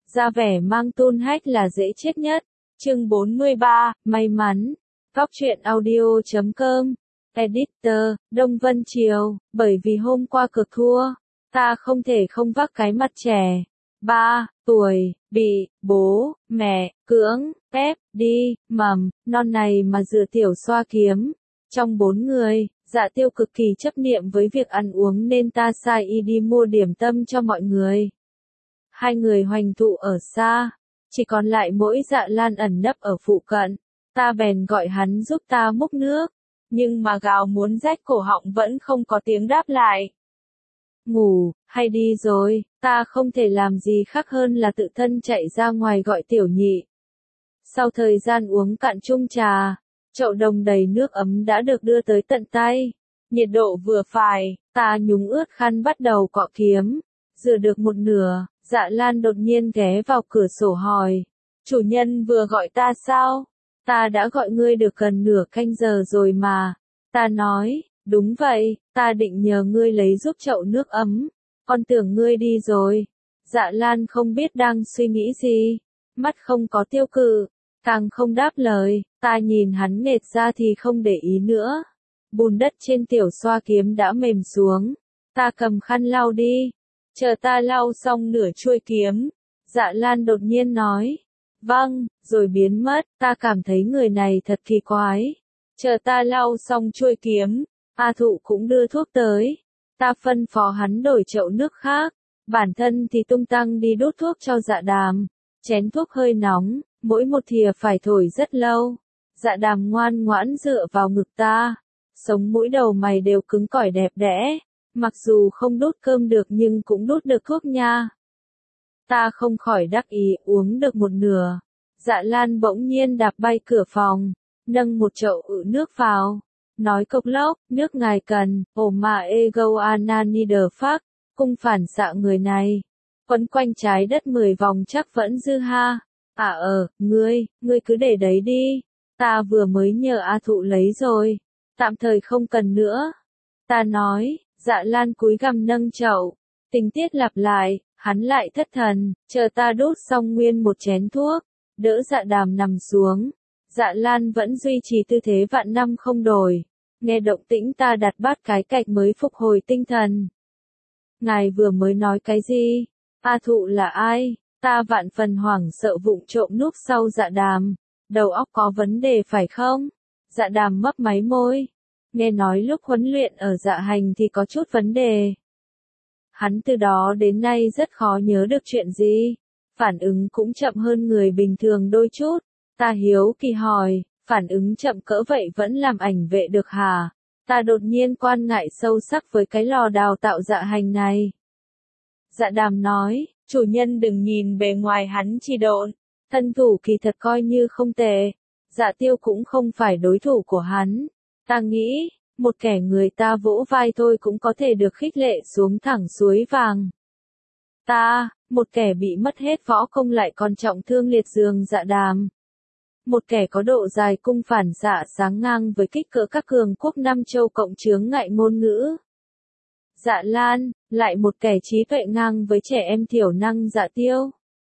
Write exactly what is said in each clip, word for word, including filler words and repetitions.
ra vẻ mang tôn hách là dễ chết nhất. Chương bốn mươi ba, may mắn. Góc truyện audio chấm com. Editor, Đông Vân Triều, bởi vì hôm qua cực thua, ta không thể không vác cái mặt trẻ. Ba, tuổi, bị, bố, mẹ, cưỡng, ép, đi, mầm, non này mà dựa tiểu xoa kiếm. Trong bốn người, Dạ Tiêu cực kỳ chấp niệm với việc ăn uống nên ta sai y đi mua điểm tâm cho mọi người. Hai người hoành thụ ở xa, chỉ còn lại mỗi Dạ Lan ẩn nấp ở phụ cận. Ta bèn gọi hắn giúp ta múc nước, nhưng mà gào muốn rách cổ họng vẫn không có tiếng đáp lại. Ngủ, hay đi rồi, ta không thể làm gì khác hơn là tự thân chạy ra ngoài gọi tiểu nhị. Sau thời gian uống cạn chung trà, chậu đồng đầy nước ấm đã được đưa tới tận tay. Nhiệt độ vừa phải, ta nhúng ướt khăn bắt đầu cọ kiếm. Rửa được một nửa, Dạ Lan đột nhiên ghé vào cửa sổ hỏi. Chủ nhân vừa gọi ta sao? Ta đã gọi ngươi được gần nửa canh giờ rồi mà. Ta nói, đúng vậy, ta định nhờ ngươi lấy giúp chậu nước ấm. Con tưởng ngươi đi rồi. Dạ Lan không biết đang suy nghĩ gì. Mắt không có tiêu cự, càng không đáp lời. Ta nhìn hắn nệt ra thì không để ý nữa. Bùn đất trên tiểu xoa kiếm đã mềm xuống. Ta cầm khăn lau đi. Chờ ta lau xong nửa chuôi kiếm. Dạ Lan đột nhiên nói. Vâng, rồi biến mất. Ta cảm thấy người này thật kỳ quái. Chờ ta lau xong chuôi kiếm. A Thụ cũng đưa thuốc tới. Ta phân phó hắn đổi chậu nước khác. Bản thân thì tung tăng đi đốt thuốc cho Dạ Đàm. Chén thuốc hơi nóng, mỗi một thìa phải thổi rất lâu. Dạ Đàm ngoan ngoãn dựa vào ngực ta. Sống mũi đầu mày đều cứng cỏi đẹp đẽ. Mặc dù không đốt cơm được nhưng cũng đốt được thuốc nha. Ta không khỏi đắc ý uống được một nửa. Dạ Lan bỗng nhiên đạp bay cửa phòng, nâng một chậu ự nước vào. Nói cộc lốc, nước ngài cần, ồ mà ego ananider phác, cung phản xạ người này. Quấn quanh trái đất mười vòng chắc vẫn dư ha. À ờ, ngươi, ngươi cứ để đấy đi. Ta vừa mới nhờ A Thụ lấy rồi. Tạm thời không cần nữa. Ta nói, Dạ Lan cúi gằm nâng chậu. Tình tiết lặp lại, hắn lại thất thần, chờ ta đốt xong nguyên một chén thuốc. Đỡ Dạ Đàm nằm xuống. Dạ Lan vẫn duy trì tư thế vạn năm không đổi. Nghe động tĩnh ta đặt bát cái cạch mới phục hồi tinh thần. Ngài vừa mới nói cái gì? A Thụ là ai? Ta vạn phần hoảng sợ vụng trộm núp sau Dạ Đàm. Đầu óc có vấn đề phải không? Dạ Đàm mấp máy môi. Nghe nói lúc huấn luyện ở Dạ Hành thì có chút vấn đề. Hắn từ đó đến nay rất khó nhớ được chuyện gì. Phản ứng cũng chậm hơn người bình thường đôi chút. Ta hiếu kỳ hỏi, phản ứng chậm cỡ vậy vẫn làm ảnh vệ được hả? Ta đột nhiên quan ngại sâu sắc với cái lò đào tạo Dạ Hành này. Dạ Đàm nói, chủ nhân đừng nhìn bề ngoài hắn chi độn, thân thủ kỳ thật coi như không tệ. Dạ Tiêu cũng không phải đối thủ của hắn. Ta nghĩ, một kẻ người ta vỗ vai thôi cũng có thể được khích lệ xuống thẳng suối vàng. Ta, một kẻ bị mất hết võ công lại còn trọng thương liệt giường Dạ Đàm. Một kẻ có độ dài cung phản xạ sáng ngang với kích cỡ các cường quốc Nam Châu cộng chướng ngại ngôn ngữ. Dạ Lan, lại một kẻ trí tuệ ngang với trẻ em thiểu năng Dạ Tiêu.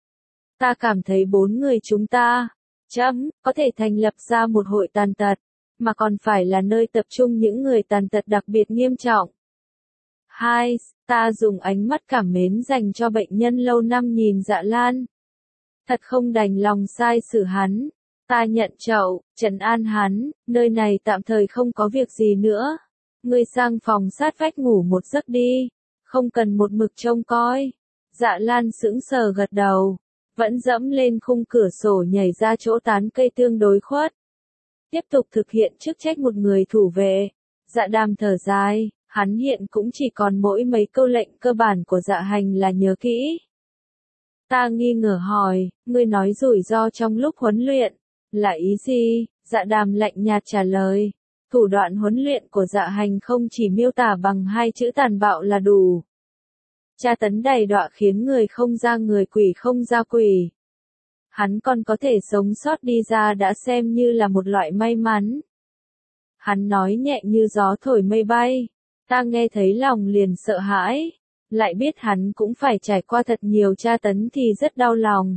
Ta cảm thấy bốn người chúng ta, chấm, có thể thành lập ra một hội tàn tật, mà còn phải là nơi tập trung những người tàn tật đặc biệt nghiêm trọng. Hai, ta dùng ánh mắt cảm mến dành cho bệnh nhân lâu năm nhìn Dạ Lan. Thật không đành lòng sai xử hắn. Ta nhận chậu, trấn an hắn, nơi này tạm thời không có việc gì nữa. Ngươi sang phòng sát vách ngủ một giấc đi, không cần một mực trông coi. Dạ Lan sững sờ gật đầu, vẫn dẫm lên khung cửa sổ nhảy ra chỗ tán cây tương đối khuất. Tiếp tục thực hiện chức trách một người thủ vệ. Dạ Đàm thở dài, hắn hiện cũng chỉ còn mỗi mấy câu lệnh cơ bản của Dạ Hành là nhớ kỹ. Ta nghi ngờ hỏi, ngươi nói rủi ro trong lúc huấn luyện, là ý gì? Dạ Đàm lạnh nhạt trả lời. Thủ đoạn huấn luyện của Dạ Hành không chỉ miêu tả bằng hai chữ tàn bạo là đủ. Tra tấn đầy đọa khiến người không ra người quỷ không ra quỷ. Hắn còn có thể sống sót đi ra đã xem như là một loại may mắn. Hắn nói nhẹ như gió thổi mây bay. Ta nghe thấy lòng liền sợ hãi. lại biết hắn cũng phải trải qua thật nhiều tra tấn thì rất đau lòng.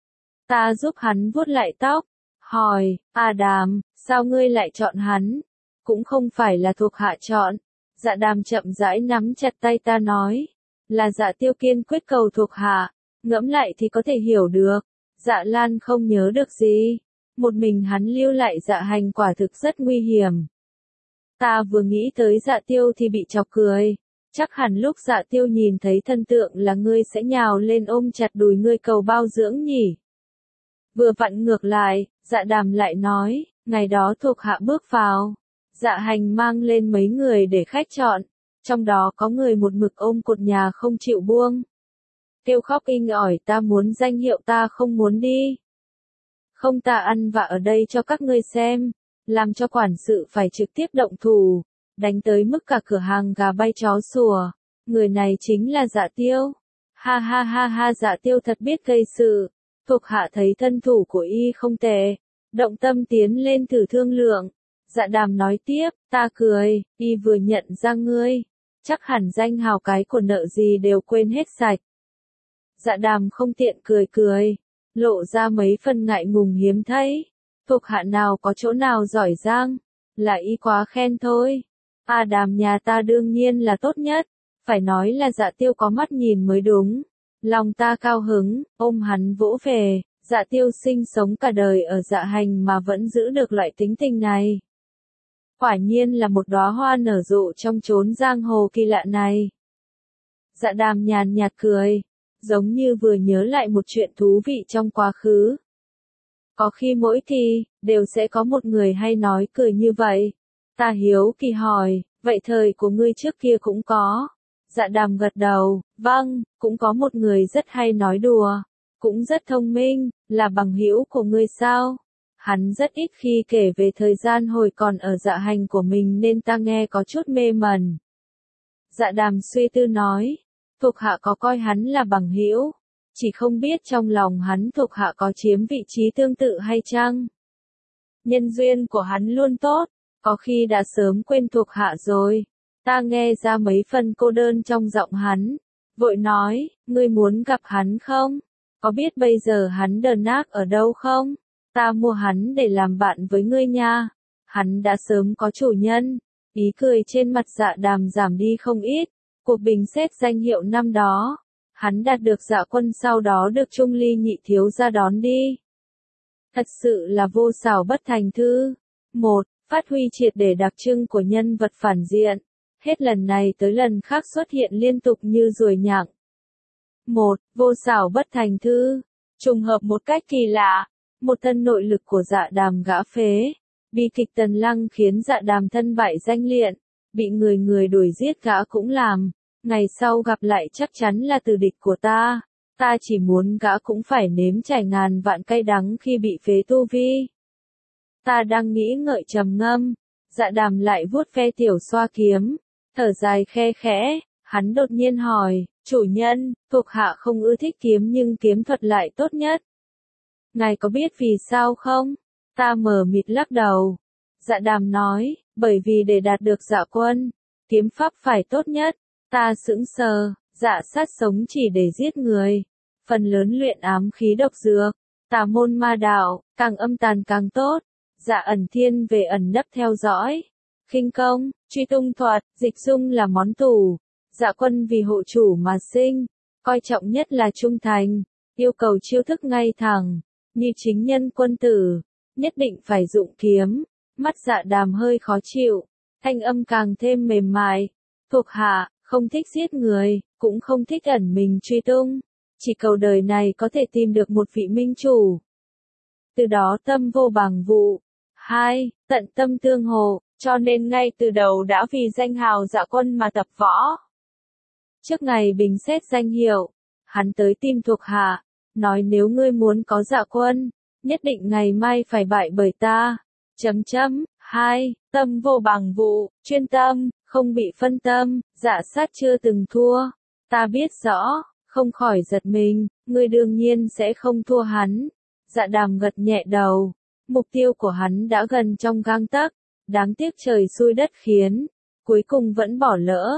Ta giúp hắn vuốt lại tóc, hỏi, Adam, sao ngươi lại chọn hắn? Cũng không phải là thuộc hạ chọn. Dạ Đàm chậm rãi nắm chặt tay ta nói, là Dạ Tiêu kiên quyết cầu thuộc hạ, ngẫm lại thì có thể hiểu được. Dạ Lan không nhớ được gì, một mình hắn lưu lại Dạ Hành quả thực rất nguy hiểm. Ta vừa nghĩ tới Dạ Tiêu thì bị chọc cười, chắc hẳn lúc Dạ Tiêu nhìn thấy thân tượng là ngươi sẽ nhào lên ôm chặt đùi ngươi cầu bao dưỡng nhỉ. Vừa vặn ngược lại, Dạ Đàm lại nói, ngày đó thuộc hạ bước vào, Dạ Hành mang lên mấy người để khách chọn, trong đó có người một mực ôm cột nhà không chịu buông. Kêu khóc inh ỏi ta muốn danh hiệu ta không muốn đi. Không ta ăn vạ ở đây cho các ngươi xem, làm cho quản sự phải trực tiếp động thủ, đánh tới mức cả cửa hàng gà bay chó sủa. Người này chính là Dạ Tiêu. Ha ha ha ha, Dạ Tiêu thật biết gây sự. Thuộc hạ thấy thân thủ của y không tệ, động tâm tiến lên thử thương lượng. Dạ Đàm nói tiếp, ta cười, y vừa nhận ra ngươi, chắc hẳn danh hào cái của nợ gì đều quên hết sạch. Dạ Đàm không tiện cười cười, lộ ra mấy phần ngại ngùng hiếm thấy. Thuộc hạ nào có chỗ nào giỏi giang, là y quá khen thôi. À Đàm nhà ta đương nhiên là tốt nhất, phải nói là Dạ Tiêu có mắt nhìn mới đúng. Lòng ta cao hứng, ôm hắn vỗ về, Dạ Tiêu sinh sống cả đời ở Dạ Hành mà vẫn giữ được loại tính tình này. Quả nhiên là một đóa hoa nở rộ trong chốn giang hồ kỳ lạ này. Dạ Đàm nhàn nhạt cười, giống như vừa nhớ lại một chuyện thú vị trong quá khứ. Có khi mỗi thì, đều sẽ có một người hay nói cười như vậy. Ta hiếu kỳ hỏi, vậy thời của ngươi trước kia cũng có. Dạ Đàm gật đầu, vâng, cũng có một người rất hay nói đùa, cũng rất thông minh, là bằng hữu của ngươi sao? Hắn rất ít khi kể về thời gian hồi còn ở Dạ Hành của mình nên ta nghe có chút mê mẩn. Dạ Đàm suy tư nói, thuộc hạ có coi hắn là bằng hữu, chỉ không biết trong lòng hắn thuộc hạ có chiếm vị trí tương tự hay chăng? Nhân duyên của hắn luôn tốt, có khi đã sớm quên thuộc hạ rồi. Ta nghe ra mấy phần cô đơn trong giọng hắn, vội nói, ngươi muốn gặp hắn không? Có biết bây giờ hắn đờn nác ở đâu không? Ta mua hắn để làm bạn với ngươi nha. Hắn đã sớm có chủ nhân. Ý cười trên mặt Dạ Đàm giảm đi không ít. Cuộc bình xét danh hiệu năm đó, hắn đạt được Dạ Quân, sau đó được Trung Ly nhị thiếu gia đón đi. Thật sự là vô xảo bất thành thư. Một, phát huy triệt để đặc trưng của nhân vật phản diện. Hết lần này tới lần khác xuất hiện liên tục như ruồi nhặng. Một, vô xảo bất thành thư. Trùng hợp một cách kỳ lạ. Một thân nội lực của Dạ Đàm gã phế. Bi kịch Tần Lăng khiến Dạ Đàm thân bại danh liện. Bị người người đuổi giết gã cũng làm. Ngày sau gặp lại chắc chắn là từ địch của ta. Ta chỉ muốn gã cũng phải nếm trải ngàn vạn cay đắng khi bị phế tu vi. Ta đang nghĩ ngợi trầm ngâm. Dạ Đàm lại vuốt ve tiểu xoa kiếm. Thở dài khe khẽ, hắn đột nhiên hỏi, chủ nhân, thuộc hạ không ưa thích kiếm nhưng kiếm thuật lại tốt nhất. Ngài có biết vì sao không? Ta mờ mịt lắc đầu. Dạ Đàm nói, bởi vì để đạt được Dạ Quân, kiếm pháp phải tốt nhất. Ta sững sờ, dạ sát sống chỉ để giết người. Phần lớn luyện ám khí độc dược, tà môn ma đạo, càng âm tàn càng tốt. Dạ ẩn thiên về ẩn nấp theo dõi. Khinh công, truy tung thuật, dịch dung là món tủ. Dạ Quân vì hộ chủ mà sinh, coi trọng nhất là trung thành, yêu cầu chiêu thức ngay thẳng, như chính nhân quân tử, nhất định phải dụng kiếm. Mắt Dạ Đàm hơi khó chịu, thanh âm càng thêm mềm mại. Thuộc hạ, không thích giết người, cũng không thích ẩn mình truy tung, chỉ cầu đời này có thể tìm được một vị minh chủ. Từ đó tâm vô bằng vụ. Hai, tận tâm tương hộ. Cho nên ngay từ đầu đã vì danh hào Dạ Quân mà tập võ. Trước ngày bình xét danh hiệu, hắn tới tìm thuộc hạ, nói nếu ngươi muốn có Dạ Quân, nhất định ngày mai phải bại bởi ta. Chấm chấm, hai, tâm vô bằng vụ, chuyên tâm, không bị phân tâm, Dạ sát chưa từng thua. Ta biết rõ, không khỏi giật mình, ngươi đương nhiên sẽ không thua hắn. Dạ Đàm gật nhẹ đầu, mục tiêu của hắn đã gần trong gang tấc. Đáng tiếc trời xui đất khiến, cuối cùng vẫn bỏ lỡ.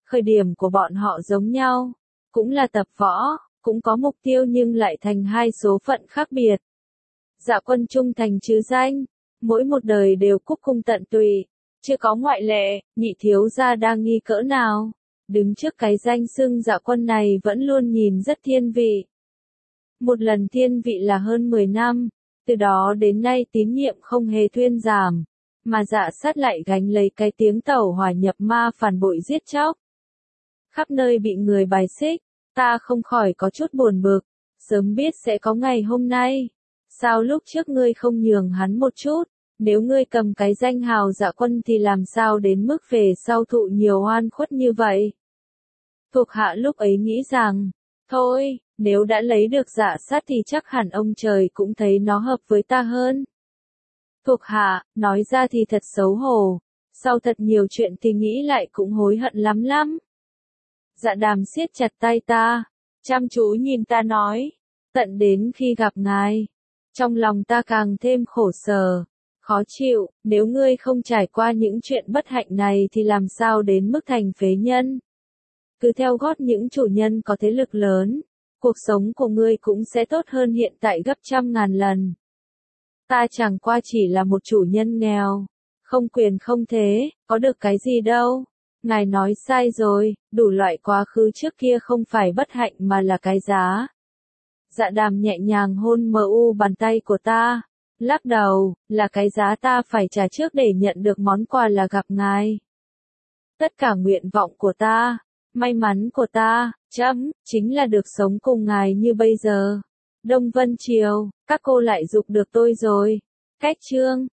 Khởi điểm của bọn họ giống nhau, cũng là tập võ, cũng có mục tiêu nhưng lại thành hai số phận khác biệt. Dạ Quân trung thành chứ danh, mỗi một đời đều cúc cung tận tụy, chưa có ngoại lệ, nhị thiếu gia đang nghi cỡ nào. Đứng trước cái danh xưng Dạ Quân này vẫn luôn nhìn rất thiên vị. Một lần thiên vị là hơn mười năm, từ đó đến nay tín nhiệm không hề thuyên giảm, mà Dạ Sát lại gánh lấy cái tiếng tẩu hỏa nhập ma phản bội giết chóc. Khắp nơi bị người bài xích, ta không khỏi có chút buồn bực, sớm biết sẽ có ngày hôm nay. Sao lúc trước ngươi không nhường hắn một chút, nếu ngươi cầm cái danh hào Dạ Quân thì làm sao đến mức về sau thụ nhiều oan khuất như vậy. Thuộc hạ lúc ấy nghĩ rằng, thôi, nếu đã lấy được Dạ Sát thì chắc hẳn ông trời cũng thấy nó hợp với ta hơn. Thuộc hạ, nói ra thì thật xấu hổ, sau thật nhiều chuyện thì nghĩ lại cũng hối hận lắm lắm. Dạ Đàm siết chặt tay ta, chăm chú nhìn ta nói, tận đến khi gặp ngài, trong lòng ta càng thêm khổ sở, khó chịu, nếu ngươi không trải qua những chuyện bất hạnh này thì làm sao đến mức thành phế nhân. Cứ theo gót những chủ nhân có thế lực lớn, cuộc sống của ngươi cũng sẽ tốt hơn hiện tại gấp trăm ngàn lần. Ta chẳng qua chỉ là một chủ nhân nghèo, không quyền không thế, có được cái gì đâu. Ngài nói sai rồi, đủ loại quá khứ trước kia không phải bất hạnh mà là cái giá. Dạ Đàm nhẹ nhàng hôn mờ u bàn tay của ta, lắc đầu, là cái giá ta phải trả trước để nhận được món quà là gặp ngài. Tất cả nguyện vọng của ta, may mắn của ta, chấm, chính là được sống cùng ngài như bây giờ. Đông Vân Triều, các cô lại dục được tôi rồi. Cách chương